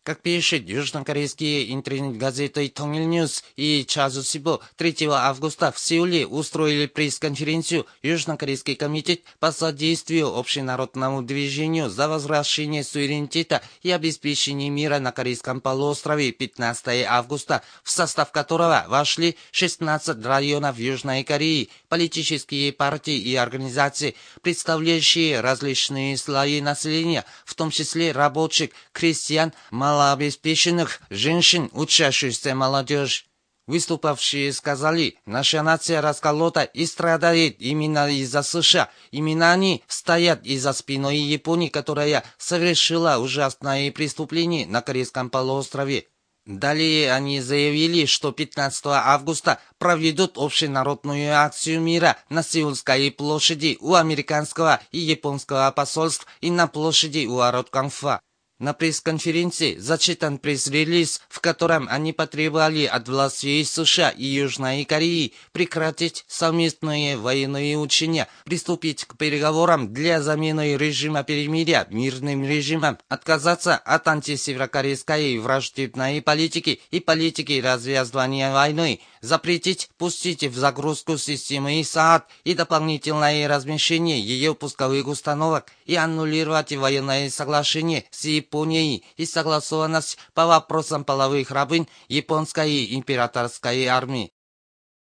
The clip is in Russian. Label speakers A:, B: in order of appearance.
A: Как пишет южнокорейские интернет-газеты «Тонгильньюс» и «Чазусибо», 3 августа в Сеуле устроили пресс-конференцию Южнокорейский комитет по содействию общенародному движению за возвращение суверенитета и обеспечение мира на Корейском полуострове 15 августа, в состав которого вошли 16 районов Южной Кореи, политические партии и организации, представляющие различные слои населения, в том числе рабочих, крестьян, малообеспеченных, женщин, учащуюся молодежь. Выступавшие сказали, наша нация расколота и страдает именно из-за США. Именно они стоят из-за спиной Японии, которая совершила ужасные преступления на Корейском полуострове. Далее они заявили, что 15 августа проведут общенародную акцию мира на Сеульской площади у американского и японского посольств и на площади у ворот Ганфа. На пресс-конференции зачитан пресс-релиз, в котором они потребовали от властей США и Южной Кореи прекратить совместные военные учения, приступить к переговорам для замены режима перемирия мирным режимом, отказаться от антисеверокорейской враждебной политики и политики развязывания войны, запретить пустить в загрузку системы ИСААД и дополнительное размещение ее пусковых установок и аннулировать военное соглашение с Японией и согласованность по вопросам половых рабынь японской императорской армии.